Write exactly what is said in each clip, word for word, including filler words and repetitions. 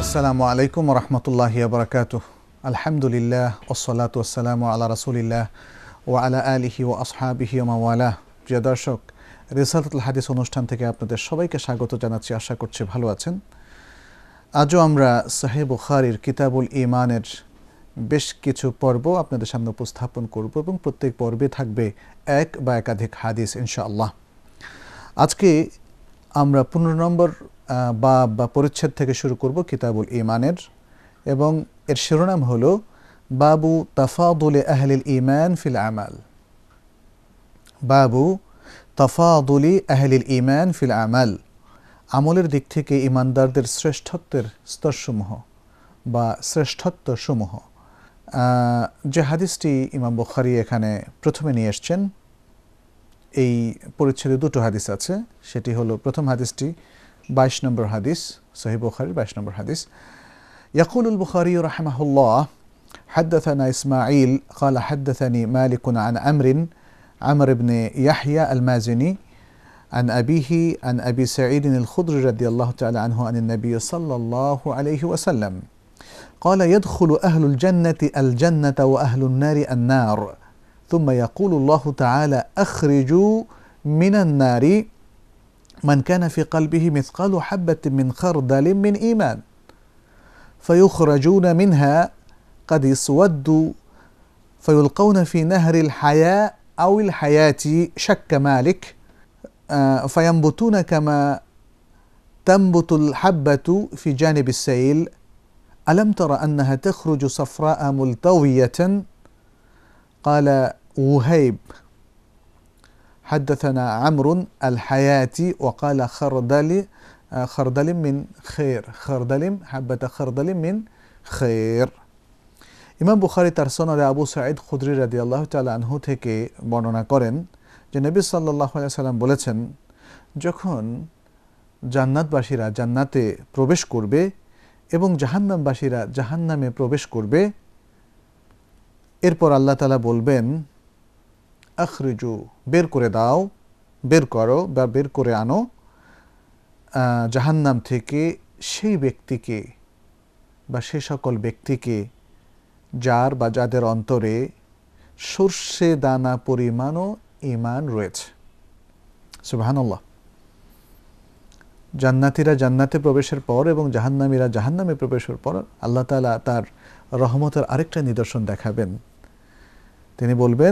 আসসালামু আলাইকুম ওয়া রাহমাতুল্লাহি ওয়া বারাকাতুহু। আলহামদুলিল্লাহ ওয়াসসালাতু ওয়াসসালামু আলা রাসূলিল্লাহ ওয়া আলা আলিহি ওয়া আসহাবিহি ওয়া মাওয়ালাহ। প্রিয় দর্শক, রিসালাতুল হাদিস অনুষ্ঠান থেকে আপনাদের সবাইকে স্বাগত জানাচ্ছি। আশা করছি ভালো আছেন। আজও আমরা সহিহ বুখারীর কিতাবুল ঈমানের বেশ কিছু পর্ব আপনাদের সামনে উপস্থাপন করব এবং প্রত্যেক পর্বে থাকবে এক বা একাধিক হাদিস ইনশাআল্লাহ। আজকে আমরা পনেরো নম্বর বা বা পরিচ্ছেদ থেকে শুরু করব কিতাবুল ঈমানের, এবং এর শিরোনাম হলো বাবু তাফাদুলে আহলিল ঈমান ফিল আমাল। বাবু তাফাদুলি আহলিল ঈমান ফিল আমাল, আমলের দিক থেকে ঈমানদারদের শ্রেষ্ঠত্বের স্তরসমূহ বা শ্রেষ্ঠত্বসমূহ। যে হাদিসটি ইমাম বুখারী এখানে প্রথমে নিয়ে এসছেন, এই পরিচ্ছেদে দুটো হাদিস আছে। সেটি হলো প্রথম হাদিসটি বাইশ নম্বর হাদিস, সহিহ বুখারীর বাইশ নম্বর হাদিস। ইয়াকুলুল বুখারী রাহিমাহুল্লাহ হাদাথানা ইসমাঈল قال حدثني مالك عن عمرو عمرو بن يحيى المازني عن أبيه عن أبي سعيد الخدري رضي الله تعالى عنه عن النبي صلى الله عليه وسلم قال يدخل أهل الجنة الجنة وأهل النار النار ثم يقول الله تعالى أخرجوا من النار من كان في قلبه مثقال حبة من خردل من إيمان فيخرجون منها قد اسودوا فيلقون في نهر الحياة أو الحياة شك مالك فينبتون كما تنبت الحبة في جانب السيل ألم تر أنها تخرج صفراء ملتوية قال وهيب حدثنا عمرو الحياة وقال خردل خردل من خير خردل حبة خردل من خير। ইমাম বুখারী তার সনদে আবু সাঈদ খুদরি রাদিয়াল্লাহু তাআলা আনহু থেকে বর্ণনা করেন যে নবী সাল্লাল্লাহু আলাইহি সাল্লাম বলেছেন, যখন জান্নাতবাসীরা জান্নাতে প্রবেশ করবে এবং জাহান্নামবাসীরা জাহান্নামে প্রবেশ করবে, এরপর আল্লাহ তাআলা বলবেন আখরিজু, বের করে দাও, বের করো বা বের করে আনো জাহান্নাম থেকে সেই ব্যক্তিকে বা সে সকল ব্যক্তিকে যার বা যাদের অন্তরে সর্ষে দানা পরিমাণও ঈমান রয়েছে। সুবহানাল্লাহ। জান্নাতীরা জান্নাতে প্রবেশের পর এবং জাহান্নামীরা জাহান্নামে প্রবেশের পর আল্লাহ তাআলা তার রহমতের আরেকটা নিদর্শন দেখাবেন। তিনি বলবেন,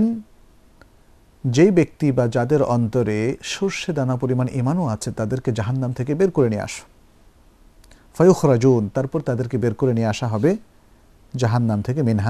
যেই ব্যক্তি বা যাদের অন্তরে সর্ষে দানা পরিমাণ ঈমানও আছে তাদেরকে জাহান্নাম থেকে বের করে নিয়ে আসো। ফায়ুখরাজুন, তারপর তাদেরকে বের করে নিয়ে আসা হবে জাহান্নাম থেকে, মিনহা।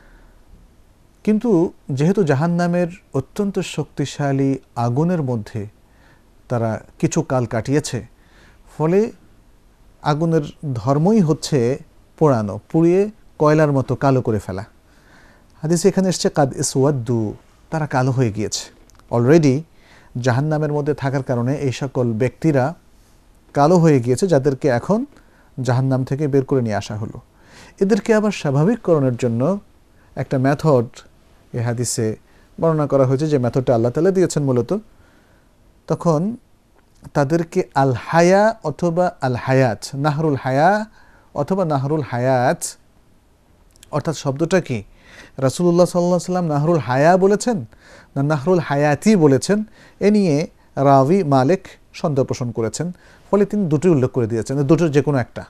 কিন্তু যেহেতু জাহান্নামের অত্যন্ত শক্তিশালী আগুনের মধ্যে তারা কিছু কাল কাটিয়েছে, ফলে আগুনের ধর্মই হচ্ছে পোড়ানো, পুড়িয়ে কয়লার মতো কালো করে ফেলা। হাদিসে এখানে এসছে কাদ ইসওয়াদ্দু, তারা কালো হয়ে গিয়েছে। অলরেডি জাহান্নামের মধ্যে থাকার কারণে এই সকল ব্যক্তিরা কালো হয়ে গিয়েছে, যাদেরকে এখন জাহান্নাম থেকে বের করে নিয়ে আসা হলো। এদেরকে আবার স্বাভাবিককরণের জন্য একটা মেথড এই হাদিসে বর্ণনা করা হয়েছে, যে মেথডটা আল্লাহ তাআলা দিয়েছেন মূলত। তখন তাদেরকে আল হায়া অথবা আল হায়াত, নাহরুল হায়া অথবা নাহরুল হায়াত, অর্থাৎ শব্দটা কি, রাসূলুল্লাহ সাল্লাল্লাহু আলাইহি ওয়াসাল্লাম নাহরুল হায়া বলেছেন না নাহরুল হায়াতি বলেছেন, এ নিয়ে রাবি মালিক সন্দেহ পোষণ করেছেন। ফলে তিনি দুটোই উল্লেখ করে দিয়েছেন, দুটোর যে কোনো একটা।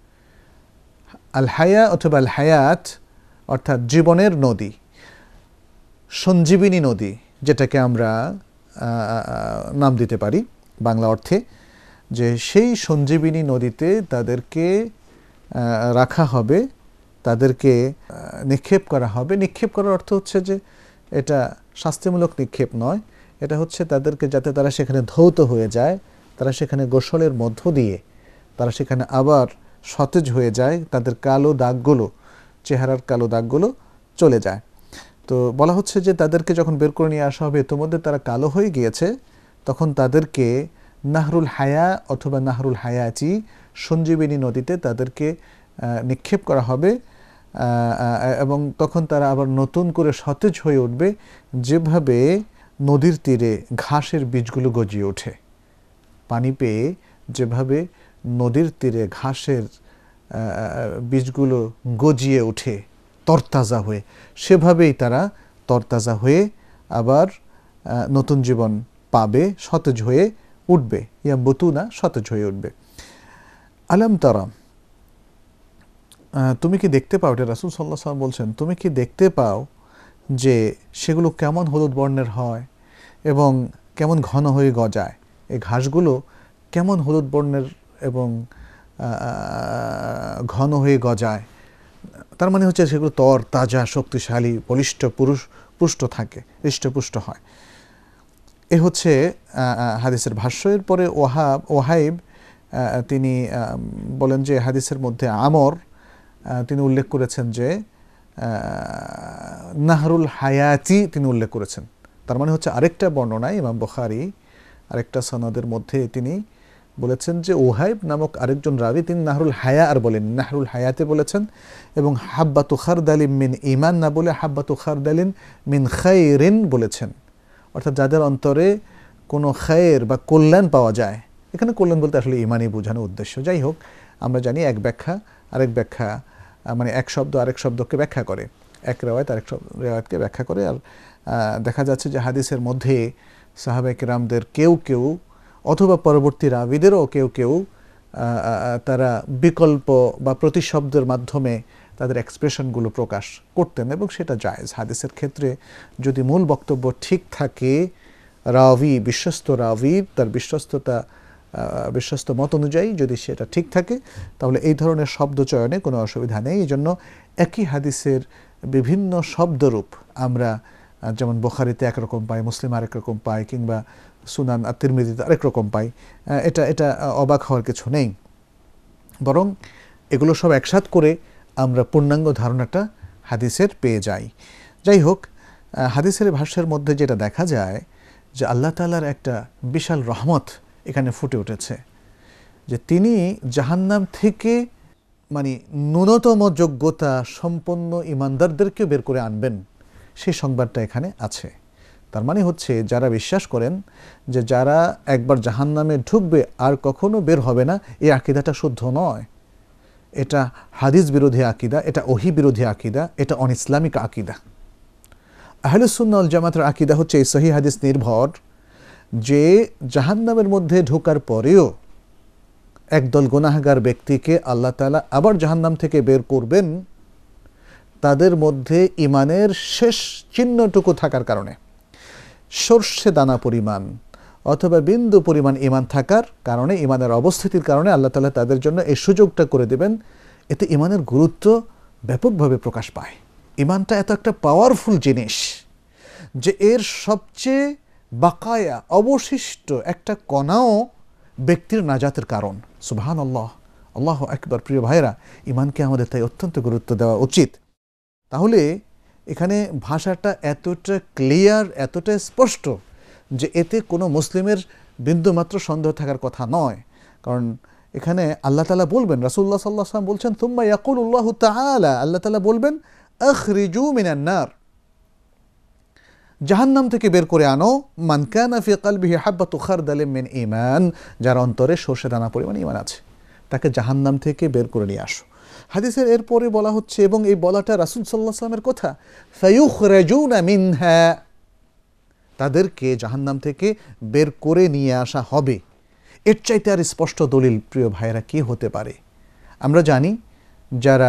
আল হায়া অথবা আল হায়াত অর্থাৎ জীবনের নদী, সঞ্জীবিনী নদী, যেটাকে আমরা নাম দিতে পারি বাংলা অর্থে, যে সেই সঞ্জীবিনী নদীতে তাদেরকে রাখা হবে, তাদেরকে নিক্ষেপ করা হবে। নিক্ষেপ করার অর্থ হচ্ছে যে এটা শাস্তিমূলক নিক্ষেপ নয়, এটা হচ্ছে তাদেরকে যাতে তারা সেখানে ধৌত হয়ে যায়, তারা সেখানে গোসলের মধ্য দিয়ে তারা সেখানে আবার সতেজ হয়ে যায়, তাদের কালো দাগগুলো, চেহারার কালো দাগগুলো চলে যায়। তো বলা হচ্ছে যে তাদেরকে যখন বের করে নিয়ে আসা হবে, ইতোমধ্যে তারা কালো হয়ে গিয়েছে, তখন তাদেরকে নাহরুল হায়া অথবা নাহরুল হায়াতি, সঞ্জীবিনী নদীতে তাদেরকে নিক্ষেপ করা হবে, এবং তখন তারা আবার নতুন করে সতেজ হয়ে উঠবে, যেভাবে নদীর তীরে ঘাসের বীজগুলো গজিয়ে ওঠে। পানি পেয়ে যেভাবে নদীর তীরে ঘাসের বীজগুলো গজিয়ে ওঠে তরতাজা হয়ে, সেভাবেই তারা তরতাজা হয়ে আবার নতুন জীবন পাবে, সতেজ হয়ে উঠবে। ইয়া বতুনা, সতেজ হয়ে উঠবে। আলাম তারা, তুমি কি দেখতে পাও, এটা রাসূল সাল্লাল্লাহু আলাইহি ওয়াসাল্লাম বলছেন, তুমি কি দেখতে পাও যে সেগুলো কেমন হলুদ বর্ণের হয় এবং কেমন ঘন হয়ে গজায়? এই ঘাসগুলো কেমন হলুদ বর্ণের এবং ঘন হয়ে গজায়, তার মানে হচ্ছে সেগুলো তর তাজা, শক্তিশালী, বলিষ্ঠ, পুরুষ পুষ্ট থাকে, হৃষ্টপুষ্ট হয়। এ হচ্ছে হাদিসের ভাষ্য। এর পরে ওয়াহাব ওয়াহাইব তিনি বলেন যে হাদিসের মধ্যে আমর তিনি উল্লেখ করেছেন যে নাহরুল হায়াতি তিনি উল্লেখ করেছেন। তার মানে হচ্ছে আরেকটা বর্ণনায় ইমাম বুখারী আরেকটা সনদের মধ্যে তিনি বলেছেন যে ওহাইব নামক আরেকজন রাবি তিনি নাহরুল হায়া আর বলেন, নাহরুল হায়াতে বলেছেন। এবং হাব্বাতু খারদালিন মিন ঈমান না বলে হাব্বাতু খারদালিন মিন খায়রিন বলেছেন, অর্থাৎ যাদের অন্তরে কোনো খায়ের বা কল্যাণ পাওয়া যায়। এখানে কল্যাণ বলতে আসলে ঈমানই বোঝানো উদ্দেশ্য। যাই হোক, আমরা জানি এক ব্যাখ্যা আরেক ব্যাখ্যা, মানে এক শব্দ আরেক শব্দকে ব্যাখ্যা করে, এক রেওয়ায়ত আরেক রেওয়ায়তকে ব্যাখ্যা করে। আর দেখা যাচ্ছে যে হাদিসের মধ্যে সাহাবায়ে কেরামদের কেউ কেউ অথবা পরবর্তী রাবিদেরও কেউ কেউ তারা বিকল্প বা প্রতিশব্দের মাধ্যমে তাদের এক্সপ্রেশনগুলো প্রকাশ করতেন এবং সেটা জায়েজ। হাদিসের ক্ষেত্রে যদি মূল বক্তব্য ঠিক থাকে, রাবি বিশ্বস্ত রাবি তার বিশ্বস্ততা বিশ্বস্ত মত অনুযায়ী যদি সেটা ঠিক থাকে, তাহলে এই ধরনের শব্দ চয়নে কোনো অসুবিধা নেই। এই জন্য একই হাদিসের বিভিন্ন শব্দরূপ আমরা যেমন বুখারীতে একরকম পাই, মুসলিম আরেক রকম পাই, কিংবা সুনান আত-তিরমিজিতে আরেক রকম পাই। এটা এটা অবাক হওয়ার কিছু নেই, বরং এগুলো সব একসাথ করে আমরা পূর্ণাঙ্গ ধারণাটা হাদিসের পেয়ে যাই। যাই হোক, হাদিসের ভাষ্যের মধ্যে যেটা দেখা যায় যে আল্লাহ তাআলার একটা বিশাল রহমত এখানে ফুটে উঠেছে, যে তিনি জাহান্নাম থেকে মানে ন্যূনতম যোগ্যতা সম্পন্ন ঈমানদারদেরকেও বের করে আনবেন, সেই সংবাদটা এখানে আছে। তার মানে হচ্ছে যারা বিশ্বাস করেন যে যারা একবার জাহান্নামে ঢুকবে আর কখনো বের হবে না, এই আকীদাটা শুদ্ধ নয়। এটা হাদিস বিরোধী আকীদা, এটা ওহী বিরোধী আকীদা, এটা অন ইসলামিক আকীদা। আহলুস সুন্নাহ ওয়াল জামাতের আকীদা হচ্ছে এই সহিহ হাদিস নির্ভর, যে জাহান্নামের মধ্যে ঢোকার পরেও একদল গুনাহগার ব্যক্তিকে আল্লাহ তাআলা আবার জাহান্নাম থেকে বের করবেন, তাদের মধ্যে ঈমানের শেষ চিহ্নটুকু থাকার কারণে, সর্ষে দানা পরিমাণ অথবা বিন্দু পরিমাণ ঈমান থাকার কারণে, ঈমানের অবস্থিতির কারণে আল্লাহ তাআলা তাদের জন্য এই সুযোগটা করে দেবেন। এতে ঈমানের গুরুত্ব ব্যাপকভাবে প্রকাশ পায়। ঈমানটা এত একটা পাওয়ারফুল জিনিস যে এর সবচেয়ে বাকায়া অবশিষ্ট একটা কণাও ব্যক্তির নাজাতের কারণ। সুবহানাল্লাহ, আল্লাহু আকবার। প্রিয় ভাইরা, ঈমানকে আমাদের তাই অত্যন্ত গুরুত্ব দেওয়া উচিত। তাহলে এখানে ভাষাটা এতটা ক্লিয়ার, এতটা স্পষ্ট যে এতে কোনো মুসলিমের বিন্দুমাত্র সন্দেহ থাকার কথা নয়। কারণ এখানে আল্লাহ তাআলা বলবেন, রাসূলুল্লাহ সাল্লাল্লাহু আলাইহি ওয়াসাল্লাম বলছেন, সুম্মা ইয়াকুলুল্লাহু তাআলা, আল্লাহ তাআলা বলবেন, আখরিজু মিনান নার, জাহান্নাম থেকে বের করে আনো, মান কানা ফি কলবিহি হাব্বাতু খারদালিন মিন ঈমান, যার অন্তরে সর্ষে দানা পরিমাণ ঈমান আছে, তাকে জাহান্নাম থেকে বের করে নিয়ে আসো। হাদিসের এরপরে বলা হচ্ছে, এবং এই বলাটা রাসূল সাল্লাল্লাহু আলাইহি ওয়াসাল্লামের কথা, ফায়ুখরাজুনা মিনহা, তাদেরকে জাহান্নাম থেকে বের করে নিয়ে আসা হবে। এর চাইতে আর স্পষ্ট দলিল প্রিয় ভাইয়েরা কি হতে পারে? আমরা জানি যারা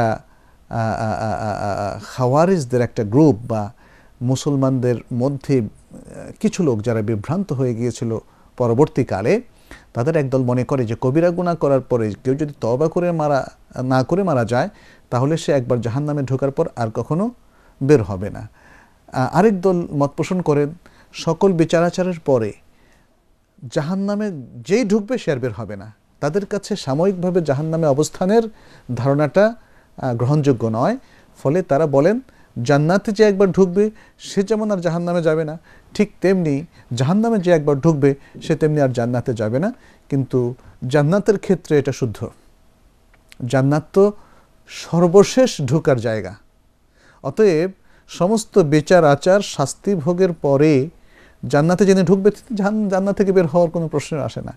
খাওয়ারিজদের একটা গ্রুপ বা মুসলমানদের মধ্যে কিছু লোক যারা বিভ্রান্ত হয়ে গিয়েছিল পরবর্তীকালে, তাদের একদল মনে করে যে কবিরা গুনাহ করার পরে কেউ যদি তওবা করে মারা না করে মারা যায়, তাহলে সে একবার জাহান্নামে ঢোকার পর আর কখনো বের হবে না। আরেক দল মত পোষণ করেন সকল বিচারাচারের পরে জাহান্নামে যেই ঢুকবে সে আর বের হবে না। তাদের কাছে সাময়িকভাবে জাহান্নামে অবস্থানের ধারণাটা গ্রহণযোগ্য নয়। ফলে তারা বলেন জান্নাতে যে একবার ঢুকবে সে যেমন আর জাহান্নামে যাবে না, ঠিক তেমনি জাহান্নামে যে একবার ঢুকবে সে তেমনি আর জান্নাতে যাবে না। কিন্তু জান্নাতের ক্ষেত্রে এটা শুদ্ধ। জান্নাত তো সর্বশেষ ঢোকার জায়গা। অতএব সমস্ত বিচার আচার শাস্তি ভোগের পরে জান্নাতে যিনি ঢুকবে জান্নাত থেকে বের হওয়ার কোনো প্রশ্ন আসে না।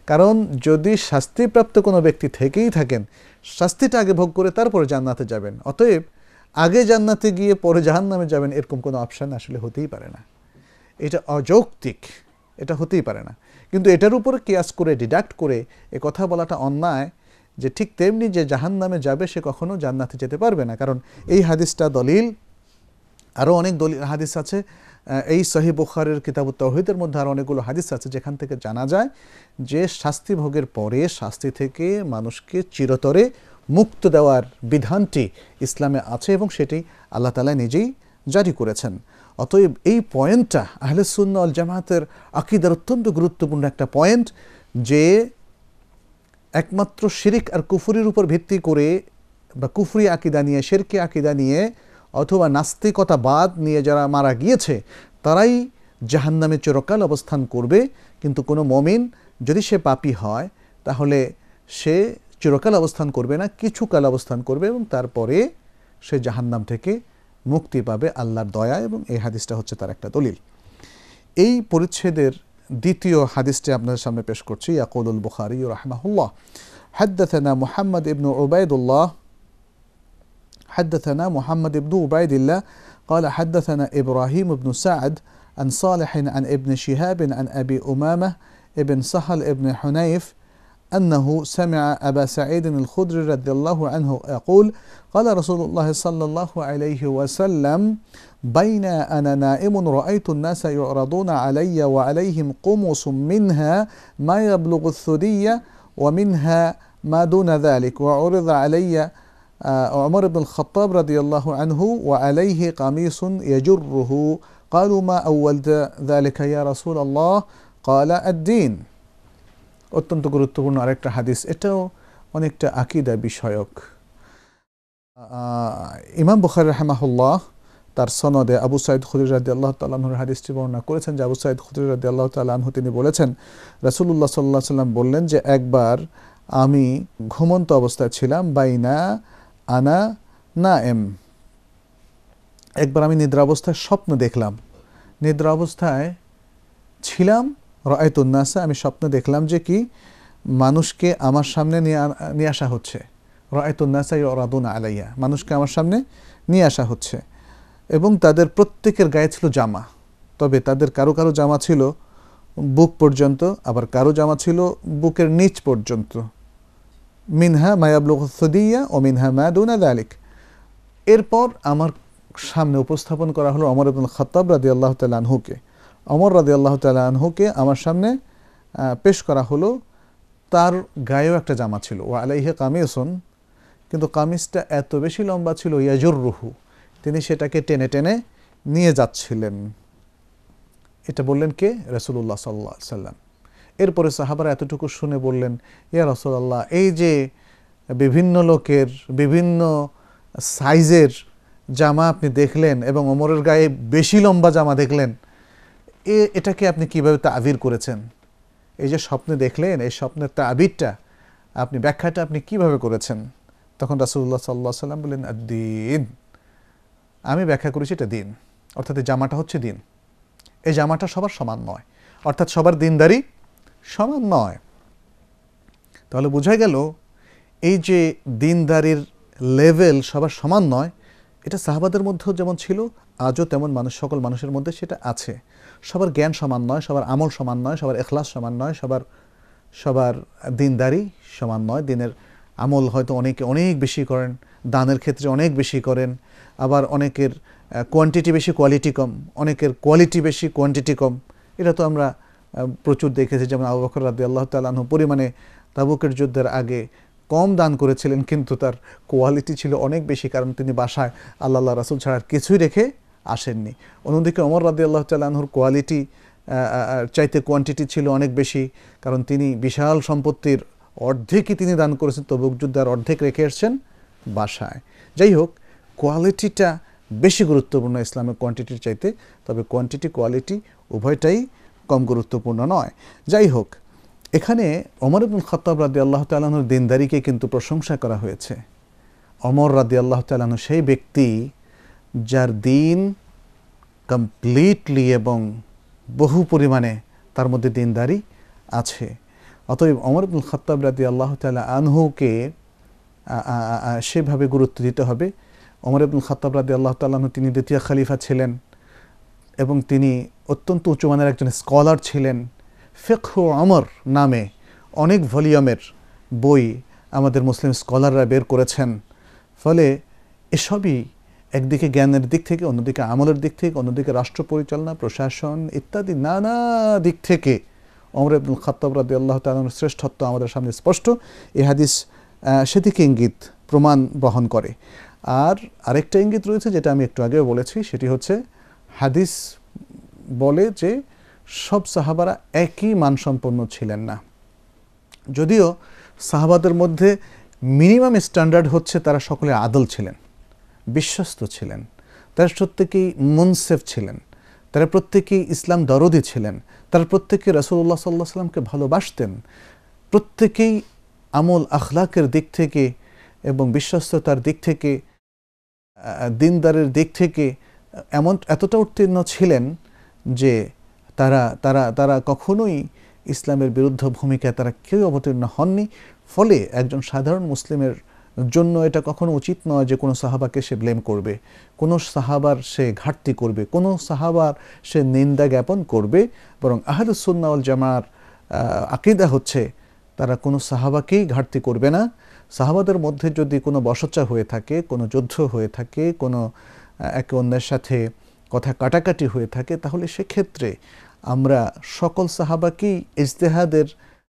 কারণ যদি শাস্তিপ্রাপ্ত কোনো ব্যক্তি থেকেই থাকেন, শাস্তিটা আগে ভোগ করে তারপরে জান্নাতে যাবেন। অতএব আগে জান্নাতে গিয়ে পরে জাহান্নামে যাবেন, এরকম কোনো অপশান আসলে হতেই পারে না। এটা অযৌক্তিক, এটা হতেই পারে না। কিন্তু এটার উপরে কিয়াস করে ডিডাক্ট করে এ কথা বলাটা অন্যায় যে ঠিক তেমনি যে জাহান্নামে যাবে সে কখনো জান্নাতে যেতে পারবে না। কারণ এই হাদিসটা দলিল, আরও অনেক দলিল হাদিস আছে। এই সহিহ বুখারীর কিতাবুত তাওহীদের মধ্যে আরও অনেকগুলো হাদিস আছে যেখান থেকে জানা যায় যে শাস্তি ভোগের পরে শাস্তি থেকে মানুষকে চিরতরে মুক্ত দেওয়ার বিধানটি ইসলামে আছে এবং সেটি আল্লাহ তাআলা নিজেই জারি করেছেন। অতএব এই পয়েন্টটা আহলে সুন্নাহ ওয়াল জামাতের আকীদার অত্যন্ত গুরুত্বপূর্ণ একটা পয়েন্ট, যে একমাত্র শিরিক আর কুফরির উপর ভিত্তি করে বা কুফরি আকীদা নিয়ে, শিরকি আকীদা নিয়ে অথবা নাস্তিকতাবাদ নিয়ে যারা মারা গিয়েছে তারাই জাহান্নামে চিরকাল অবস্থান করবে। কিন্তু কোনো মুমিন যদি সে পাপী হয় তাহলে সে চিরকাল অবস্থান করবে না, কিছু কাল অবস্থান করবে এবং তারপরে সে জাহান্নাম থেকে মুক্তি পাবে আল্লাহর দয়া, এবং এই হাদিসটা হচ্ছে তার একটা দলিল। এই পরিচ্ছেদের দ্বিতীয় হাদিসটি আপনাদের সামনে পেশ করছি। ইয়াকুলুল বুখারী রাহিমাহুল্লাহ, হাদ্দাথানা মুহাম্মদ ইবনু উবাইদুল্লাহ حدثنا محمد بن عبيد الله قال حدثنا إبراهيم بن سعد عن صالح عن ابن شهاب عن أبي أمامة ابن سهل ابن حنيف أنه سمع أبا سعيد الخدري رضي الله عنه يقول قال رسول الله صلى الله عليه وسلم بين أنا نائم رأيت الناس يعرضون علي وعليهم قمص منها ما يبلغ الثدي ومنها ما دون ذلك وعرض علي عمر بن الخطاب رضي الله عنه وعليه قميص يجره قالوا ما أول ذلك يا رسول الله قال الدين। অত্যন্ত গুরুত্বপূর্ণ আরেকটা হাদিস, এটাও অনেকটা আকীদা বিষয়ক। ইমাম বুখারী রাহিমাহুল্লাহ তার সনদে আবু সাঈদ খুদরী রাদিয়াল্লাহু তাআলা আনহুর হাদিসটি বর্ণনা করেছেন যে আবু সাঈদ খুদরী রাদিয়াল্লাহু তাআলা আনহু তিনি বলেছেন রাসূলুল্লাহ সাল্লাল্লাহু আলাইহি ওয়াসাল্লাম বললেন যে একবার আমি ঘুমন্ত অবস্থায় ছিলাম, বাইনা আনা নাএম, একবার আমি নিদ্রা অবস্থায় স্বপ্ন দেখলাম। নিদ্রা অবস্থায় ছিলাম, রাআইতুন নাসা, আমি স্বপ্ন দেখলাম যে কি মানুষকে আমার সামনে নিয়ে আসা হচ্ছে। রাআইতুন নাসা ইউরাদুনা আলাইয়া, মানুষকে আমার সামনে নিয়ে আসা হচ্ছে এবং তাদের প্রত্যেকের গায়ে ছিল জামা, তবে তাদের কারো কারো জামা ছিল বুক পর্যন্ত, আবার কারো জামা ছিল বুকের নিচ পর্যন্ত। মিনহা মা ইয়াবলুগু সুদিয়া ও মিনহা মা দুনা যালিক। এরপর আমার সামনে উপস্থাপন করা হলো ওমর ইবনুল খাত্তাব রাদিয়াল্লাহু তাআলা আনহুকে। ওমর রাদিয়াল্লাহু তাআলা আনহুকে আমার সামনে পেশ করা হলো, তার গায়েও একটা জামা ছিল, ওয়া আলাইহি কামিসুন, কিন্তু কামিজটা এত বেশি লম্বা ছিল, ইয়াজুররুহু, তিনি সেটাকে টেনে টেনে নিয়ে যাচ্ছিলেন। এটা বললেন কে? রাসূলুল্লাহ সাল্লাল্লাহু আলাইহি ওয়াসাল্লাম। এরপরে সাহাবারা এতটুকু শুনে বললেন, ইয়া রাসূলুল্লাহ, এই যে বিভিন্ন লোকের বিভিন্ন সাইজের জামা আপনি দেখলেন এবং ওমরের গায়ে বেশি লম্বা জামা দেখলেন, এ এটাকে আপনি কিভাবে তাবির করেছেন? এই যে স্বপ্নে দেখলেন, এই স্বপ্নের তাবিরটা আপনি, ব্যাখ্যাটা আপনি কিভাবে করেছেন? তখন রাসূলুল্লাহ সাল্লাল্লাহু আলাইহি ওয়াসাল্লাম বললেন, আদ-দীন, আমি ব্যাখ্যা করেছি এটা দিন, অর্থাৎ এই জামাটা হচ্ছে দিন। এই জামাটা সবার সমান নয়, অর্থাৎ সবার দিনদারি সমান নয়। তাহলে বোঝা গেল এই যে দিনদারির লেভেল সবার সমান নয়, এটা সাহাবাদের মধ্যেও যেমন ছিল আজও তেমন মানুষ, সকল মানুষের মধ্যে সেটা আছে। সবার জ্ঞান সমান নয়, সবার আমল সমান নয়, সবার এখলাস সমান নয়, সবার সবার দিনদারি সমান নয়। দিনের আমল হয়তো অনেকে অনেক বেশি করেন, দানের ক্ষেত্রে অনেক বেশি করেন, আবার অনেকের কোয়ান্টিটি বেশি কোয়ালিটি কম, অনেকের কোয়ালিটি বেশি কোয়ান্টিটি কম। এটা তো আমরা প্রচুর দেখেছি। যেমন আবু বকর রাদিয়াল্লাহু তাআলা আনহু পরিমাণে তাবুকের যুদ্ধের আগে কম দান করেছিলেন, কিন্তু তার কোয়ালিটি ছিল অনেক বেশি, কারণ তিনি বাসায় আল্লাহ আল্লাহ রাসূল ছাড়া কিছুই রেখে আসেননি। অন্যদিকে ওমর রাদিয়াল্লাহু তাআলা আনহুর কোয়ালিটি চাইতে কোয়ান্টিটি ছিল অনেক বেশি, কারণ তিনি বিশাল সম্পত্তির অর্ধেকই তিনি দান করেছেন, তাবুক যুদ্ধে আর অর্ধেক রেখে এসছেন বাসায়। যাই হোক, কোয়ালিটিটা বেশি গুরুত্বপূর্ণ ইসলামের কোয়ান্টিটির চাইতে, তবে কোয়ান্টিটি কোয়ালিটি উভয়টাই কম গুরুত্বপূর্ণ নয়। যাই হোক, এখানে ওমর ইবনুল খাত্তাব রাদিয়াল্লাহু তাআলা আনহুর দিনদারিকে কিন্তু প্রশংসা করা হয়েছে। ওমর রাদিয়াল্লাহু তাআলা আনহু সেই ব্যক্তি যার দিন কমপ্লিটলি এবং বহু পরিমাণে তার মধ্যে দিনদারি আছে। অতএব ওমর ইবনুল খাত্তাব রাদিয়াল্লাহু তাআলা আনহুকে সেভাবে গুরুত্ব দিতে হবে। ওমর ইবনুল খাত্তাব রাদিয়াল্লাহু তাআলা আনহু তিনি দ্বিতীয় খলিফা ছিলেন এবং তিনি অত্যন্ত উচ্চমানের একজন স্কলার ছিলেন। ফিকহু ওমর নামে অনেক ভলিউমের বই আমাদের মুসলিম স্কলাররা বের করেছেন। ফলে এসবই একদিকে জ্ঞানের দিক থেকে, অন্যদিকে আমলের দিক থেকে, অন্যদিকে রাষ্ট্র পরিচালনা, প্রশাসন ইত্যাদি নানা দিক থেকে ওমর ইবনুল খাত্তাব রাদিয়াল্লাহু তাআলা আনহুর শ্রেষ্ঠত্ব আমাদের সামনে স্পষ্ট। এই হাদিস সেদিকে ইঙ্গিত প্রমাণ বহন করে। আর আরেকটা ইঙ্গিত রয়েছে যেটা আমি একটু আগেও বলেছি, সেটি হচ্ছে হাদিস বলে যে সব সাহাবারা একই মানসম্পন্ন ছিলেন না। যদিও সাহাবাদের মধ্যে মিনিমাম স্ট্যান্ডার্ড হচ্ছে তারা সকলে আদল ছিলেন, বিশ্বস্ত ছিলেন, তারা প্রত্যেকেই মুনসেফ ছিলেন, তারা প্রত্যেকেই ইসলাম দরদি ছিলেন, তারা প্রত্যেকে রাসূলুল্লাহ সাল্লাল্লাহু আলাইহি ওয়াসাল্লামকে ভালোবাসতেন, প্রত্যেকেই আমল আখলাকের দিক থেকে এবং বিশ্বস্ততার দিক থেকে, দিনদারের দিক থেকে এমন এতটা উত্তীর্ণ ছিলেন যে তারা তারা তারা কখনোই ইসলামের বিরুদ্ধ ভূমিকায় তারা কেউ অবতীর্ণ হননি। ফলে একজন সাধারণ মুসলিমের জন্য এটা কখনো উচিত নয় যে কোনো সাহাবাকে সে ব্লেম করবে, কোনো সাহাবার সে ঘাটতি করবে, কোনো সাহাবার সে নিন্দা জ্ঞাপন করবে। বরং আহলুস সুন্নাহ ওয়াল জামার আকীদা হচ্ছে তারা কোনো সাহাবাকেই ঘাটতি করবে না। সাহাবাদের মধ্যে যদি কোনো বচসা হয়ে থাকে, কোনো যুদ্ধ হয়ে থাকে, কোনো একে অন্যের সাথে কথা কাটাকাটি হয়ে থাকে, তাহলে সেক্ষেত্রে আমরা সকল সাহাবাকেই ইজতিহাদের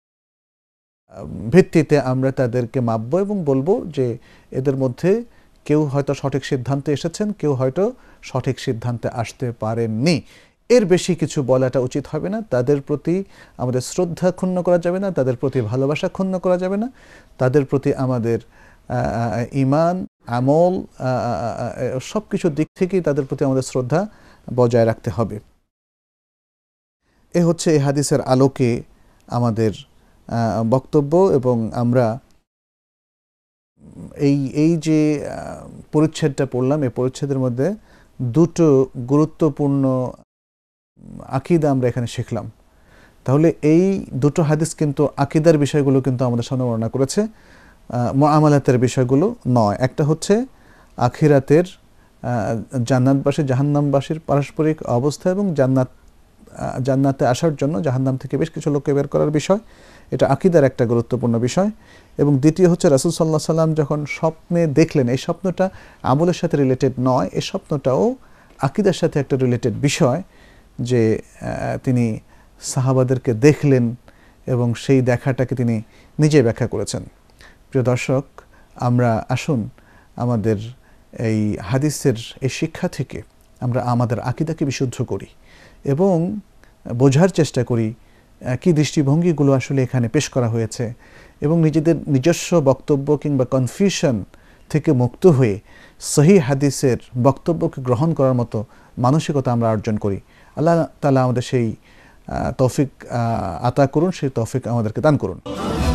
ভিত্তিতে আমরা তাদেরকে মাপবো এবং বলবো যে এদের মধ্যে কেউ হয়তো সঠিক সিদ্ধান্তে এসেছেন, কেউ হয়তো সঠিক সিদ্ধান্তে আসতে পারেননি। এর বেশি কিছু বলাটা উচিত হবে না। তাদের প্রতি আমাদের শ্রদ্ধা ক্ষুণ্ণ করা যাবে না, তাদের প্রতি ভালোবাসা ক্ষুণ্ণ করা যাবে না, তাদের প্রতি আমাদের ঈমান, আমল সব কিছুর দিক থেকেই তাদের প্রতি আমাদের শ্রদ্ধা বজায় রাখতে হবে। এ হচ্ছে এই হাদিসের আলোকে আমাদের বক্তব্য। এবং আমরা এই এই যে পরিচ্ছেদটা পড়লাম, এই পরিচ্ছেদের মধ্যে দুটো গুরুত্বপূর্ণ আকীদা আমরা এখানে শিখলাম। তাহলে এই দুটো হাদিস কিন্তু আকীদার বিষয়গুলো কিন্তু আমাদের সামনে বর্ণনা করেছে, মুআমালাতের বিষয়গুলো নয়। একটা হচ্ছে আখিরাতের জান্নাতবাসী জাহান্নামবাসীর পারস্পরিক অবস্থা এবং জান্নাত জান্নাতে আসার জন্য জাহান্নাম থেকে বেশ কিছু লোককে বের করার বিষয়, এটা আকীদার একটা গুরুত্বপূর্ণ বিষয়। এবং দ্বিতীয় হচ্ছে রাসূল সাল্লাল্লাহু আলাইহি সাল্লাম যখন স্বপ্নে দেখলেন, এই স্বপ্নটা আমলের সাথে রিলেটেড নয়, এই স্বপ্নটাও আকীদার সাথে একটা রিলেটেড বিষয়, যে তিনি সাহাবাদেরকে দেখলেন এবং সেই দেখাটাকে তিনি নিজে ব্যাখ্যা করেছেন। প্রিয় দর্শক, আমরা আসুন আমাদের এই হাদিসের এই শিক্ষা থেকে আমরা আমাদের আকীদাকে বিশুদ্ধ করি এবং বোঝার চেষ্টা করি কী দৃষ্টিভঙ্গিগুলো আসলে এখানে পেশ করা হয়েছে, এবং নিজেদের নিজস্ব বক্তব্য কিংবা কনফিউশন থেকে মুক্ত হয়ে সহিহ হাদিসের বক্তব্যকে গ্রহণ করার মতো মানসিকতা আমরা অর্জন করি। আল্লাহ তাআলা আমাদের সেই তৌফিক আতা করুন, সেই তৌফিক আমাদেরকে দান করুন।